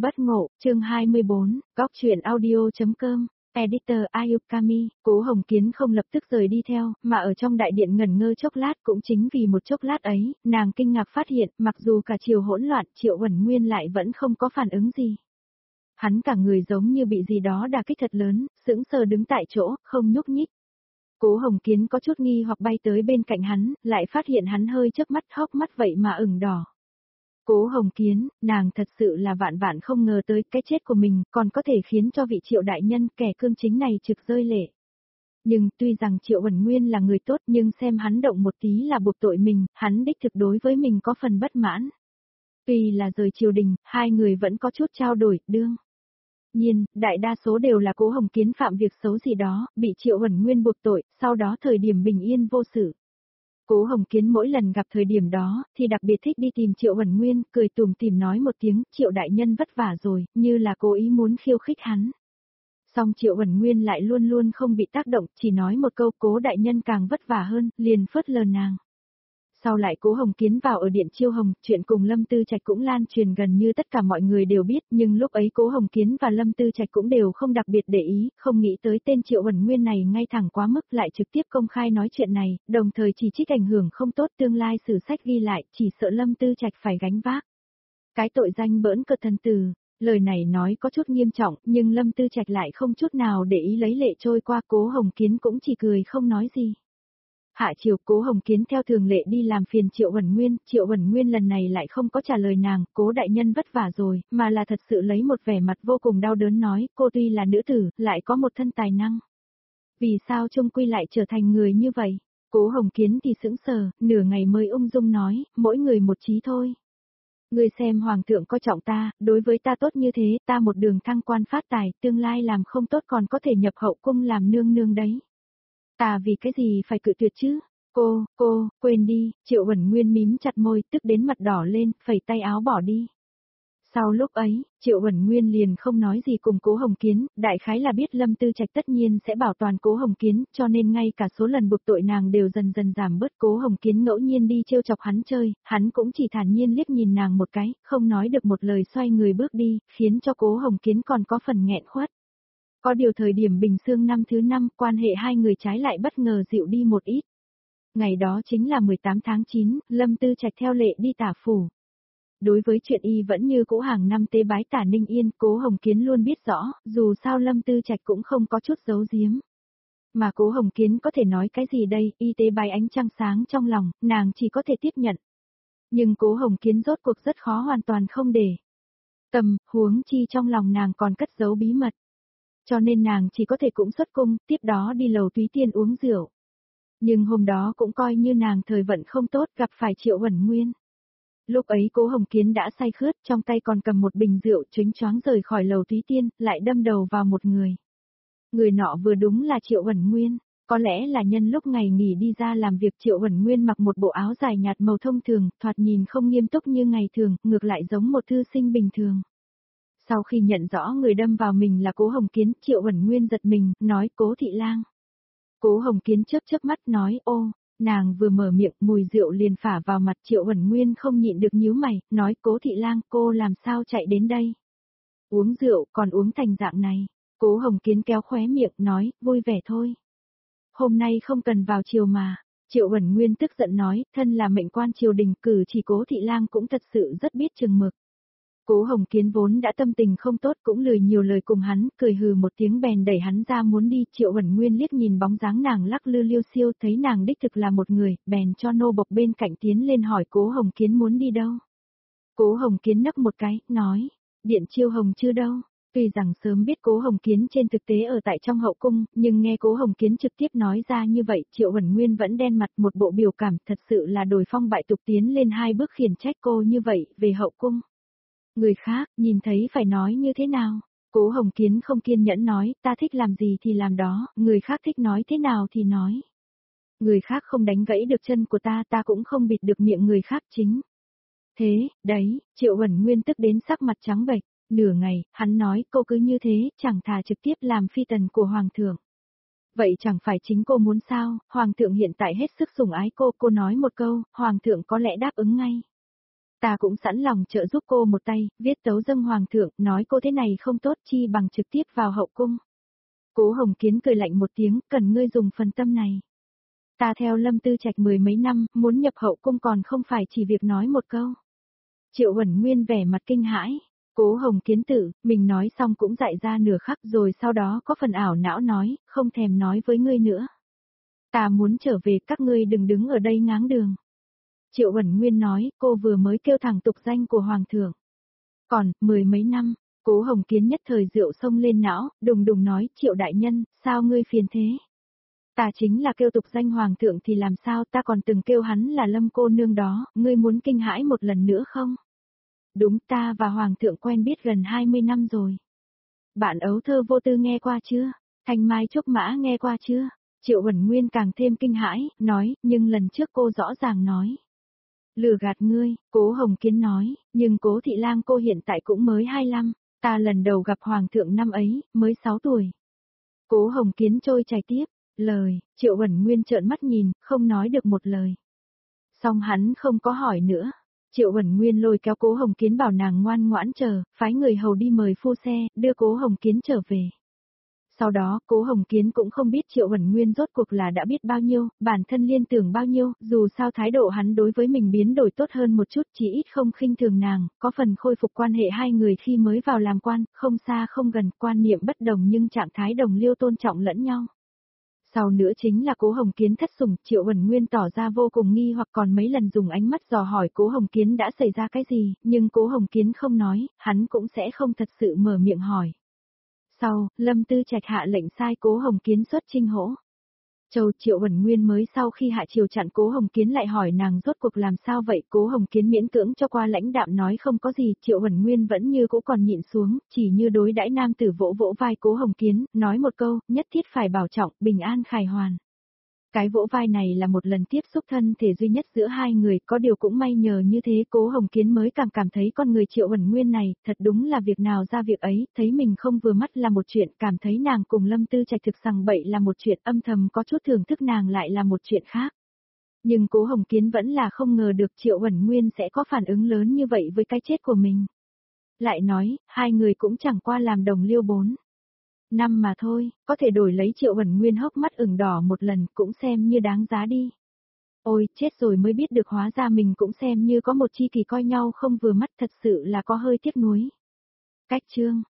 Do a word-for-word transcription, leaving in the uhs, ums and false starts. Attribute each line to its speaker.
Speaker 1: Bất ngộ, chương hai mươi bốn, góc truyện audio.com, editor Ayukami, Cố Hồng Kiến không lập tức rời đi theo, mà ở trong đại điện ngẩn ngơ chốc lát cũng chính vì một chốc lát ấy, nàng kinh ngạc phát hiện, mặc dù cả chiều hỗn loạn, Triệu Uẩn Nguyên lại vẫn không có phản ứng gì. Hắn cả người giống như bị gì đó đả kích thật lớn, sững sờ đứng tại chỗ, không nhúc nhích. Cố Hồng Kiến có chút nghi hoặc bay tới bên cạnh hắn, lại phát hiện hắn hơi chớp mắt hốc mắt vậy mà ửng đỏ. Cố Hồng Kiến, nàng thật sự là vạn vạn không ngờ tới cái chết của mình còn có thể khiến cho vị Triệu đại nhân kẻ cương chính này trực rơi lệ. Nhưng tuy rằng Triệu Uẩn Nguyên là người tốt nhưng xem hắn động một tí là buộc tội mình, hắn đích thực đối với mình có phần bất mãn. Tuy là rời triều đình, hai người vẫn có chút trao đổi, đương nhiên, đại đa số đều là Cố Hồng Kiến phạm việc xấu gì đó, bị Triệu Uẩn Nguyên buộc tội, sau đó thời điểm bình yên vô sự. Cố Hồng Kiến mỗi lần gặp thời điểm đó, thì đặc biệt thích đi tìm Triệu Uẩn Nguyên, cười tủm tỉm nói một tiếng, Triệu đại nhân vất vả rồi, như là cố ý muốn khiêu khích hắn. Song Triệu Uẩn Nguyên lại luôn luôn không bị tác động, chỉ nói một câu Cố đại nhân càng vất vả hơn, liền phớt lờ nàng. Sau lại Cố Hồng Kiến vào ở điện Chiêu Hồng, chuyện cùng Lâm Tư Trạch cũng lan truyền gần như tất cả mọi người đều biết, nhưng lúc ấy Cố Hồng Kiến và Lâm Tư Trạch cũng đều không đặc biệt để ý, không nghĩ tới tên Triệu Uẩn Nguyên này ngay thẳng quá mức lại trực tiếp công khai nói chuyện này, đồng thời chỉ trích ảnh hưởng không tốt tương lai sử sách ghi lại, chỉ sợ Lâm Tư Trạch phải gánh vác cái tội danh bỡn cợt thần tử. Lời này nói có chút nghiêm trọng, nhưng Lâm Tư Trạch lại không chút nào để ý lấy lệ trôi qua, Cố Hồng Kiến cũng chỉ cười không nói gì. Hạ chiều Cố Hồng Kiến theo thường lệ đi làm phiền Triệu Uẩn Nguyên, Triệu Uẩn Nguyên lần này lại không có trả lời nàng, Cố đại nhân vất vả rồi, mà là thật sự lấy một vẻ mặt vô cùng đau đớn nói, cô tuy là nữ tử, lại có một thân tài năng. Vì sao trung quy lại trở thành người như vậy? Cố Hồng Kiến thì sững sờ, nửa ngày mới ung dung nói, mỗi người một chí thôi. Ngươi xem hoàng thượng coi trọng ta, đối với ta tốt như thế, ta một đường thăng quan phát tài, tương lai làm không tốt còn có thể nhập hậu cung làm nương nương đấy. Ta vì cái gì phải cự tuyệt chứ? Cô, cô, quên đi, Triệu Uẩn Nguyên mím chặt môi, tức đến mặt đỏ lên, phẩy tay áo bỏ đi. Sau lúc ấy, Triệu Uẩn Nguyên liền không nói gì cùng Cố Hồng Kiến, đại khái là biết Lâm Tư Trạch tất nhiên sẽ bảo toàn Cố Hồng Kiến, cho nên ngay cả số lần buộc tội nàng đều dần dần giảm bớt. Cố Hồng Kiến ngẫu nhiên đi trêu chọc hắn chơi, hắn cũng chỉ thản nhiên liếc nhìn nàng một cái, không nói được một lời xoay người bước đi, khiến cho Cố Hồng Kiến còn có phần nghẹn khuất. Có điều thời điểm bình sương năm thứ năm, quan hệ hai người trái lại bất ngờ dịu đi một ít. Ngày đó chính là mười tám tháng chín, Lâm Tư Trạch theo lệ đi Tả phủ. Đối với chuyện y vẫn như cũ hàng năm tế bái Tả Ninh Yên, Cố Hồng Kiến luôn biết rõ, dù sao Lâm Tư Trạch cũng không có chút giấu giếm. Mà Cố Hồng Kiến có thể nói cái gì đây, y tế bái ánh trăng sáng trong lòng, nàng chỉ có thể tiếp nhận. Nhưng Cố Hồng Kiến rốt cuộc rất khó hoàn toàn không để tâm, huống chi trong lòng nàng còn cất giấu bí mật. Cho nên nàng chỉ có thể cũng xuất cung, tiếp đó đi lầu Túy Tiên uống rượu. Nhưng hôm đó cũng coi như nàng thời vận không tốt, gặp phải Triệu Uẩn Nguyên. Lúc ấy Cố Hồng Kiến đã say khướt, trong tay còn cầm một bình rượu, chớnh choáng rời khỏi lầu Túy Tiên, lại đâm đầu vào một người. Người nọ vừa đúng là Triệu Uẩn Nguyên, có lẽ là nhân lúc ngày nghỉ đi ra làm việc. Triệu Uẩn Nguyên mặc một bộ áo dài nhạt màu thông thường, thoạt nhìn không nghiêm túc như ngày thường, ngược lại giống một thư sinh bình thường. Sau khi nhận rõ người đâm vào mình là Cố Hồng Kiến, Triệu Uẩn Nguyên giật mình, nói Cố thị lang. Cố Hồng Kiến chớp chớp mắt nói ô, nàng vừa mở miệng mùi rượu liền phả vào mặt. Triệu Uẩn Nguyên không nhịn được nhíu mày, nói Cố thị lang cô làm sao chạy đến đây? Uống rượu còn uống thành dạng này. Cố Hồng Kiến kéo khóe miệng nói, vui vẻ thôi. Hôm nay không cần vào triều mà. Triệu Uẩn Nguyên tức giận nói, thân là mệnh quan triều đình, cử chỉ Cố thị lang cũng thật sự rất biết chừng mực. Cố Hồng Kiến vốn đã tâm tình không tốt cũng lười nhiều lời cùng hắn, cười hừ một tiếng bèn đẩy hắn ra muốn đi. Triệu Uẩn Nguyên liếc nhìn bóng dáng nàng lắc lư liêu xiêu, thấy nàng đích thực là một người, bèn cho nô bộc bên cạnh tiến lên hỏi Cố Hồng Kiến muốn đi đâu. Cố Hồng Kiến nấc một cái, nói, điện Chiêu Hồng chưa đâu. Tuy rằng sớm biết Cố Hồng Kiến trên thực tế ở tại trong hậu cung, nhưng nghe Cố Hồng Kiến trực tiếp nói ra như vậy, Triệu Uẩn Nguyên vẫn đen mặt, một bộ biểu cảm, thật sự là đổi phong bại tục, tiến lên hai bước khiển trách cô như vậy, về hậu cung. Người khác, nhìn thấy phải nói như thế nào? Cố Hồng Kiến không kiên nhẫn nói, ta thích làm gì thì làm đó, người khác thích nói thế nào thì nói. Người khác không đánh gãy được chân của ta, ta cũng không bịt được miệng người khác chính. Thế, đấy, Triệu Uẩn Nguyên tức đến sắc mặt trắng bệch, nửa ngày, hắn nói, cô cứ như thế, chẳng thà trực tiếp làm phi tần của Hoàng thượng. Vậy chẳng phải chính cô muốn sao, Hoàng thượng hiện tại hết sức sủng ái cô, cô nói một câu, Hoàng thượng có lẽ đáp ứng ngay. Ta cũng sẵn lòng trợ giúp cô một tay, viết tấu dâng hoàng thượng, nói cô thế này không tốt chi bằng trực tiếp vào hậu cung. Cố Hồng Kiến cười lạnh một tiếng, cần ngươi dùng phần tâm này. Ta theo Lâm Tư Trạch mười mấy năm, muốn nhập hậu cung còn không phải chỉ việc nói một câu. Triệu Huẩn Nguyên vẻ mặt kinh hãi. Cố Hồng Kiến tự, mình nói xong cũng dại ra nửa khắc rồi sau đó có phần ảo não nói, không thèm nói với ngươi nữa. Ta muốn trở về, các ngươi đừng đứng ở đây ngáng đường. Triệu Huẩn Nguyên nói, cô vừa mới kêu thẳng tục danh của Hoàng thượng. Còn, mười mấy năm, Cố Hồng Kiến nhất thời rượu sông lên não, đùng đùng nói, Triệu đại nhân, sao ngươi phiền thế? Ta chính là kêu tục danh Hoàng thượng thì làm sao, ta còn từng kêu hắn là Lâm cô nương đó, ngươi muốn kinh hãi một lần nữa không? Đúng, ta và Hoàng thượng quen biết gần hai mươi năm rồi. Bạn ấu thơ vô tư nghe qua chưa? Thanh mai trúc mã nghe qua chưa? Triệu Huẩn Nguyên càng thêm kinh hãi, nói, nhưng lần trước cô rõ ràng nói. Lừa gạt ngươi, Cố Hồng Kiến nói, nhưng Cố thị lang cô hiện tại cũng mới hai mươi lăm, ta lần đầu gặp Hoàng thượng năm ấy, mới sáu tuổi. Cố Hồng Kiến trôi chảy tiếp, lời, Triệu Huẩn Nguyên trợn mắt nhìn, không nói được một lời. Xong hắn không có hỏi nữa. Triệu Huẩn Nguyên lôi kéo Cố Hồng Kiến bảo nàng ngoan ngoãn chờ, phái người hầu đi mời phu xe, đưa Cố Hồng Kiến trở về. Sau đó, Cố Hồng Kiến cũng không biết Triệu Huẩn Nguyên rốt cuộc là đã biết bao nhiêu, bản thân liên tưởng bao nhiêu, dù sao thái độ hắn đối với mình biến đổi tốt hơn một chút, chỉ ít không khinh thường nàng, có phần khôi phục quan hệ hai người khi mới vào làm quan, không xa không gần, quan niệm bất đồng nhưng trạng thái đồng liêu tôn trọng lẫn nhau. Sau nữa chính là Cố Hồng Kiến thất sủng, Triệu Huẩn Nguyên tỏ ra vô cùng nghi hoặc còn mấy lần dùng ánh mắt dò hỏi Cố Hồng Kiến đã xảy ra cái gì, nhưng Cố Hồng Kiến không nói, hắn cũng sẽ không thật sự mở miệng hỏi. Sau, Lâm Tư Trạch hạ lệnh sai Cố Hồng Kiến xuất chinh hỗ. Châu Triệu Huẩn Nguyên mới sau khi hạ triều chặn Cố Hồng Kiến lại hỏi nàng rốt cuộc làm sao vậy, Cố Hồng Kiến miễn cưỡng cho qua lãnh đạm nói không có gì, Triệu Huẩn Nguyên vẫn như cũ còn nhịn xuống, chỉ như đối đãi nam tử vỗ vỗ vai Cố Hồng Kiến, nói một câu, nhất thiết phải bảo trọng, bình an khải hoàn. Cái vỗ vai này là một lần tiếp xúc thân thể duy nhất giữa hai người, có điều cũng may nhờ như thế Cố Hồng Kiến mới càng cảm thấy con người Triệu Huẩn Nguyên này, thật đúng là việc nào ra việc ấy, thấy mình không vừa mắt là một chuyện, cảm thấy nàng cùng Lâm Tư Trạch thực sằng bậy là một chuyện, âm thầm có chút thưởng thức nàng lại là một chuyện khác. Nhưng Cố Hồng Kiến vẫn là không ngờ được Triệu Huẩn Nguyên sẽ có phản ứng lớn như vậy với cái chết của mình. Lại nói, hai người cũng chẳng qua làm đồng liêu bốn năm mà thôi, có thể đổi lấy Triệu Huẩn Nguyên hốc mắt ửng đỏ một lần cũng xem như đáng giá đi. Ôi, chết rồi mới biết được hóa ra mình cũng xem như có một chi kỷ coi nhau không vừa mắt thật sự là có hơi tiếc nuối. Cách chương